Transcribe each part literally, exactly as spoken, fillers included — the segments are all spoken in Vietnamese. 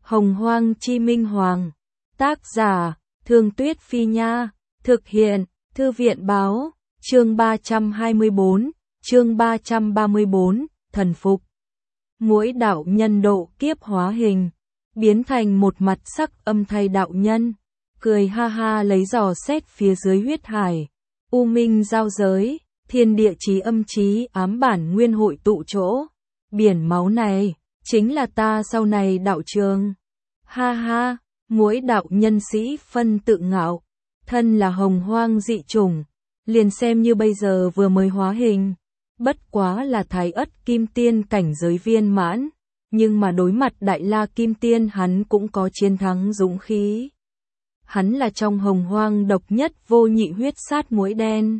Hồng Hoang Chi Minh Hoàng. Tác giả, Thương Tuyết Phi Nha. Thực hiện, Thư viện Báo. Chương ba trăm hai mươi bốn, chương ba trăm ba mươi bốn, thần phục. Muỗi đạo nhân độ kiếp hóa hình, biến thành một mặt sắc âm thay đạo nhân, cười ha ha lấy dò xét phía dưới huyết hải. U minh giao giới, thiên địa chí âm chí ám bản nguyên hội tụ chỗ. Biển máu này, chính là ta sau này đạo trường. Ha ha, muỗi đạo nhân sĩ phân tự ngạo, thân là hồng hoang dị chủng, liền xem như bây giờ vừa mới hóa hình. Bất quá là thái ất kim tiên cảnh giới viên mãn, nhưng mà đối mặt đại la kim tiên hắn cũng có chiến thắng dũng khí. Hắn là trong hồng hoang độc nhất vô nhị huyết sát muỗi đen.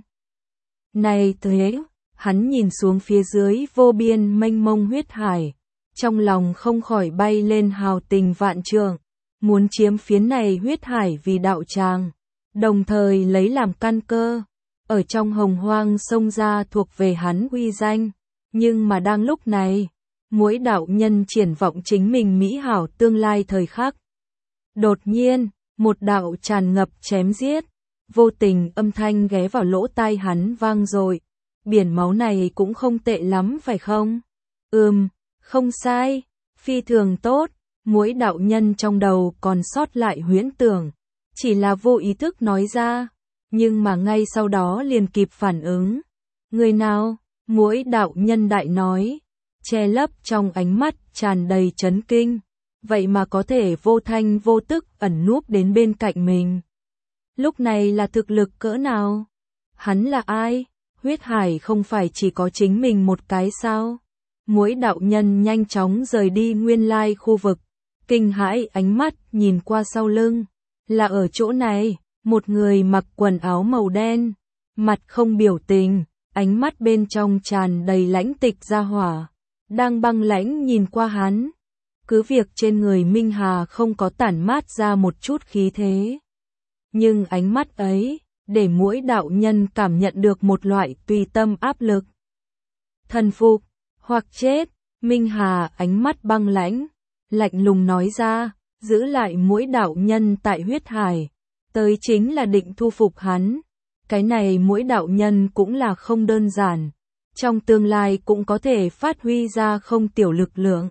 Này thế, hắn nhìn xuống phía dưới vô biên mênh mông huyết hải, trong lòng không khỏi bay lên hào tình vạn trượng, muốn chiếm phiến này huyết hải vì đạo tràng, đồng thời lấy làm căn cơ, ở trong hồng hoang sông ra thuộc về hắn uy danh. Nhưng mà đang lúc này, muỗi đạo nhân triển vọng chính mình mỹ hảo tương lai thời khắc. Đột nhiên, một đạo tràn ngập chém giết, vô tình âm thanh ghé vào lỗ tai hắn vang dội. Biển máu này cũng không tệ lắm phải không? Ừm, không sai, phi thường tốt. Muỗi đạo nhân trong đầu còn sót lại huyễn tưởng, chỉ là vô ý thức nói ra, nhưng mà ngay sau đó liền kịp phản ứng. Người nào? Muỗi đạo nhân đại nói, che lấp trong ánh mắt tràn đầy chấn kinh, vậy mà có thể vô thanh vô tức ẩn núp đến bên cạnh mình. Lúc này là thực lực cỡ nào? Hắn là ai? Huyết hải không phải chỉ có chính mình một cái sao? Muỗi đạo nhân nhanh chóng rời đi nguyên lai khu vực, kinh hãi ánh mắt nhìn qua sau lưng, là ở chỗ này, một người mặc quần áo màu đen, mặt không biểu tình, ánh mắt bên trong tràn đầy lãnh tịch gia hỏa, đang băng lãnh nhìn qua hắn. Cứ việc trên người Minh Hà không có tản mát ra một chút khí thế, nhưng ánh mắt ấy, để muỗi đạo nhân cảm nhận được một loại tùy tâm áp lực. Thần phục, hoặc chết. Minh Hà ánh mắt băng lãnh, lạnh lùng nói ra, giữ lại muỗi đạo nhân tại huyết hải, tới chính là định thu phục hắn. Cái này muỗi đạo nhân cũng là không đơn giản, trong tương lai cũng có thể phát huy ra không tiểu lực lượng.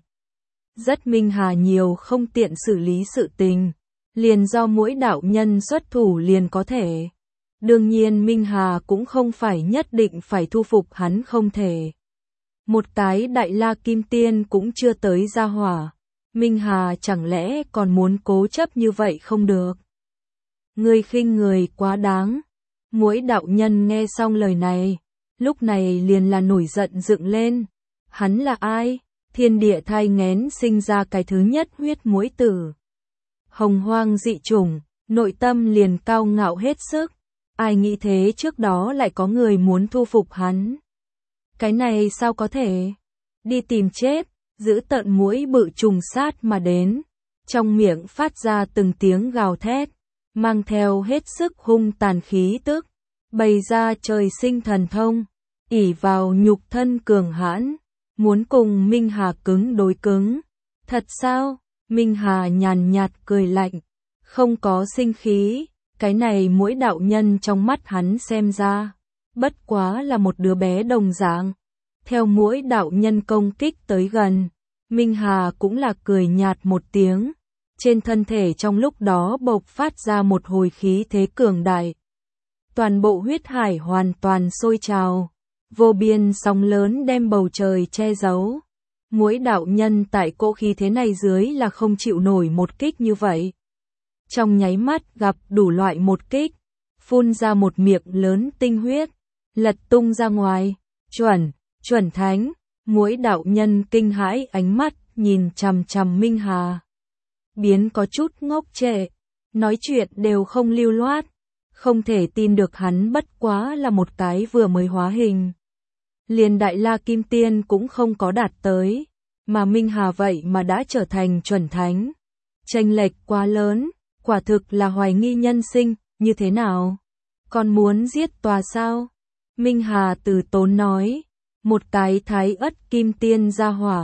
Rất Minh Hà nhiều không tiện xử lý sự tình, liền do muỗi đạo nhân xuất thủ liền có thể. Đương nhiên Minh Hà cũng không phải nhất định phải thu phục hắn không thể. Một cái đại la kim tiên cũng chưa tới gia hỏa, Minh Hà chẳng lẽ còn muốn cố chấp như vậy không được. Ngươi khinh người quá đáng. Muỗi đạo nhân nghe xong lời này, lúc này liền là nổi giận dựng lên. Hắn là ai? Thiên địa thai nghén sinh ra cái thứ nhất huyết muỗi tử. Hồng hoang dị chủng, nội tâm liền cao ngạo hết sức. Ai nghĩ thế trước đó lại có người muốn thu phục hắn. Cái này sao có thể? Đi tìm chết, giữ tợn muỗi bự trùng sát mà đến. Trong miệng phát ra từng tiếng gào thét, mang theo hết sức hung tàn khí tức, bày ra trời sinh thần thông, ỷ vào nhục thân cường hãn, muốn cùng Minh Hà cứng đối cứng. Thật sao? Minh Hà nhàn nhạt cười lạnh, không có sinh khí. Cái này muỗi đạo nhân trong mắt hắn xem ra, bất quá là một đứa bé đồng dạng. Theo muỗi đạo nhân công kích tới gần, Minh Hà cũng là cười nhạt một tiếng. Trên thân thể trong lúc đó bộc phát ra một hồi khí thế cường đại. Toàn bộ huyết hải hoàn toàn sôi trào, vô biên sóng lớn đem bầu trời che giấu. Muỗi đạo nhân tại cỗ khí thế này dưới là không chịu nổi một kích như vậy. Trong nháy mắt gặp đủ loại một kích, phun ra một miệng lớn tinh huyết, lật tung ra ngoài. Chuẩn, chuẩn thánh. Muỗi đạo nhân kinh hãi ánh mắt nhìn chằm chằm Minh Hà, biến có chút ngốc trệ, nói chuyện đều không lưu loát, không thể tin được hắn bất quá là một cái vừa mới hóa hình, liền đại la kim tiên cũng không có đạt tới, mà Minh Hà vậy mà đã trở thành chuẩn thánh. Chênh lệch quá lớn, quả thực là hoài nghi nhân sinh. Như thế nào? Còn muốn giết tòa sao? Minh Hà từ tốn nói, một cái thái ất kim tiên gia hỏa,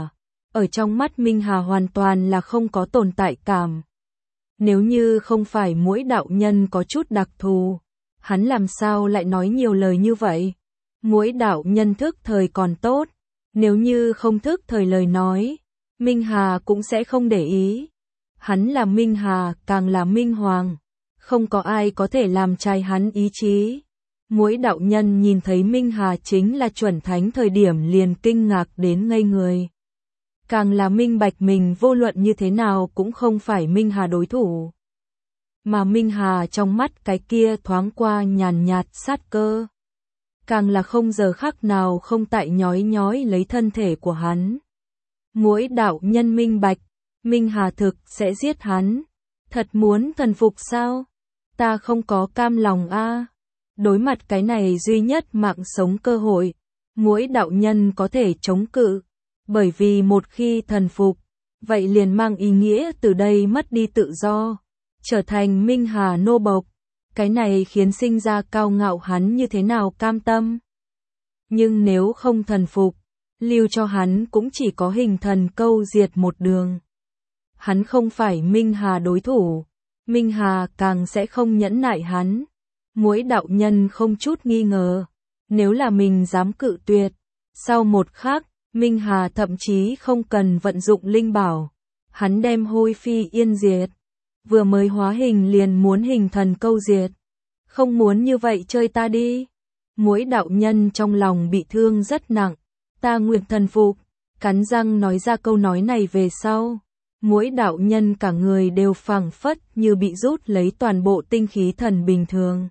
ở trong mắt Minh Hà hoàn toàn là không có tồn tại cảm. Nếu như không phải mỗi đạo nhân có chút đặc thù, hắn làm sao lại nói nhiều lời như vậy? Mỗi đạo nhân thức thời còn tốt, nếu như không thức thời lời nói, Minh Hà cũng sẽ không để ý. Hắn là Minh Hà, càng là Minh Hoàng, không có ai có thể làm trái hắn ý chí. Mỗi đạo nhân nhìn thấy Minh Hà chính là chuẩn thánh thời điểm liền kinh ngạc đến ngây người. Càng là minh bạch mình vô luận như thế nào cũng không phải Minh Hà đối thủ. Mà Minh Hà trong mắt cái kia thoáng qua nhàn nhạt sát cơ. Càng là không giờ khắc nào không tại nhói nhói lấy thân thể của hắn. Mỗi đạo nhân minh bạch, Minh Hà thực sẽ giết hắn. Thật muốn thần phục sao? Ta không có cam lòng a. Đối mặt cái này duy nhất mạng sống cơ hội, mỗi đạo nhân có thể chống cự. Bởi vì một khi thần phục, vậy liền mang ý nghĩa từ đây mất đi tự do, trở thành Minh Hà nô bộc. Cái này khiến sinh ra cao ngạo hắn như thế nào cam tâm. Nhưng nếu không thần phục, lưu cho hắn cũng chỉ có hình thần câu diệt một đường. Hắn không phải Minh Hà đối thủ, Minh Hà càng sẽ không nhẫn nại hắn. Mỗi đạo nhân không chút nghi ngờ, nếu là mình dám cự tuyệt, sau một khắc, Minh Hà thậm chí không cần vận dụng linh bảo, hắn đem hôi phi yên diệt. Vừa mới hóa hình liền muốn hình thần câu diệt. Không muốn như vậy chơi ta đi. Mỗi đạo nhân trong lòng bị thương rất nặng. Ta nguyện thần phục. Cắn răng nói ra câu nói này về sau. Mỗi đạo nhân cả người đều phảng phất như bị rút lấy toàn bộ tinh khí thần bình thường.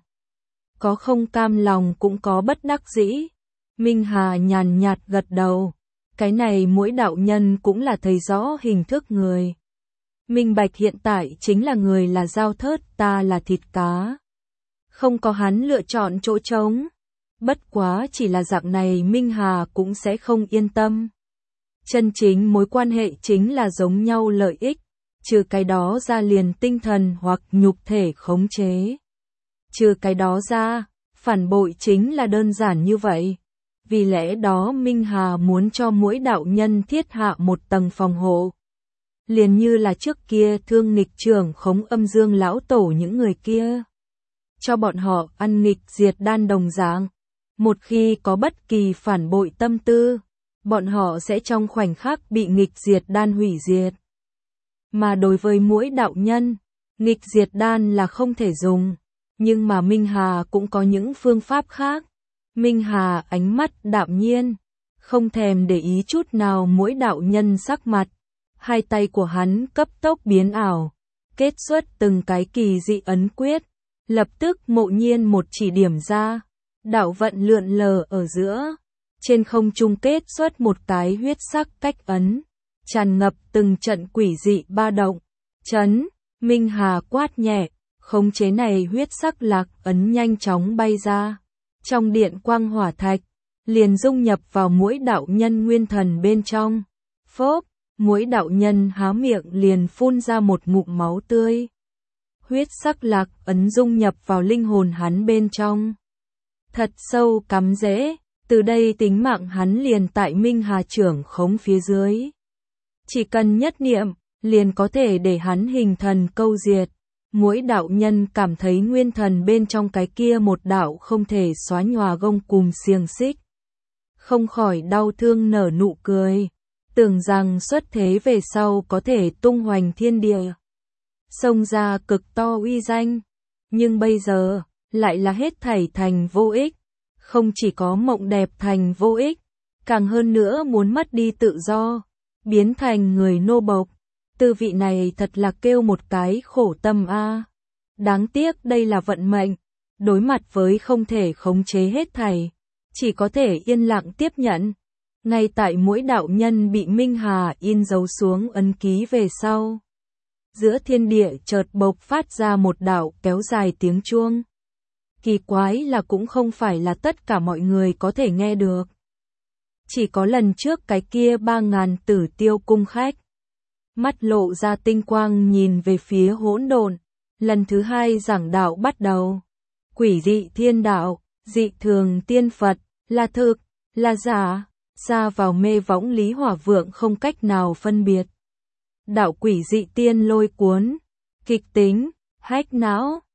Có không cam lòng cũng có bất đắc dĩ. Minh Hà nhàn nhạt gật đầu. Cái này mỗi đạo nhân cũng là thấy rõ hình thức người. Minh bạch hiện tại chính là người là dao thớt, ta là thịt cá. Không có hắn lựa chọn chỗ trống. Bất quá chỉ là dạng này Minh Hà cũng sẽ không yên tâm. Chân chính mối quan hệ chính là giống nhau lợi ích, trừ cái đó ra liền tinh thần hoặc nhục thể khống chế. Trừ cái đó ra, phản bội chính là đơn giản như vậy. Vì lẽ đó Minh Hà muốn cho mỗi đạo nhân thiết hạ một tầng phòng hộ. Liền như là trước kia thương nghịch trưởng khống âm dương lão tổ những người kia. Cho bọn họ ăn nghịch diệt đan đồng dạng. Một khi có bất kỳ phản bội tâm tư, bọn họ sẽ trong khoảnh khắc bị nghịch diệt đan hủy diệt. Mà đối với mỗi đạo nhân, nghịch diệt đan là không thể dùng. Nhưng mà Minh Hà cũng có những phương pháp khác. Minh Hà ánh mắt đạm nhiên, không thèm để ý chút nào mỗi đạo nhân sắc mặt. Hai tay của hắn cấp tốc biến ảo, kết xuất từng cái kỳ dị ấn quyết. Lập tức mộ nhiên một chỉ điểm ra, đạo vận lượn lờ ở giữa. Trên không trung kết xuất một cái huyết sắc cách ấn, tràn ngập từng trận quỷ dị ba động. Chấn, Minh Hà quát nhẹ, khống chế này huyết sắc lạc ấn nhanh chóng bay ra. Trong điện quang hỏa thạch, liền dung nhập vào mỗi đạo nhân nguyên thần bên trong. Phốp, mỗi đạo nhân há miệng liền phun ra một ngụm máu tươi. Huyết sắc lạc ấn dung nhập vào linh hồn hắn bên trong. Thật sâu cắm rễ, từ đây tính mạng hắn liền tại Minh Hà trưởng khống phía dưới. Chỉ cần nhất niệm, liền có thể để hắn hình thần câu diệt. Mỗi đạo nhân cảm thấy nguyên thần bên trong cái kia một đạo không thể xóa nhòa gông cùm xiềng xích. Không khỏi đau thương nở nụ cười, tưởng rằng xuất thế về sau có thể tung hoành thiên địa. Xông ra cực to uy danh, nhưng bây giờ, lại là hết thảy thành vô ích. Không chỉ có mộng đẹp thành vô ích, càng hơn nữa muốn mất đi tự do, biến thành người nô bộc. Tư vị này thật là kêu một cái khổ tâm a. Đáng tiếc đây là vận mệnh, đối mặt với không thể khống chế hết thảy, chỉ có thể yên lặng tiếp nhận. Ngay tại mỗi đạo nhân bị Minh Hà in dấu xuống ấn ký về sau, giữa thiên địa chợt bộc phát ra một đạo kéo dài tiếng chuông. Kỳ quái là cũng không phải là tất cả mọi người có thể nghe được. Chỉ có lần trước cái kia ba ngàn tử tiêu cung khách. Mắt lộ ra tinh quang nhìn về phía hỗn độn. Lần thứ hai giảng đạo bắt đầu. Quỷ dị thiên đạo, dị thường tiên Phật, là thực, là giả. Ra vào mê võng Lý Hỏa Vượng không cách nào phân biệt. Đạo quỷ dị tiên lôi cuốn, kịch tính, hách não.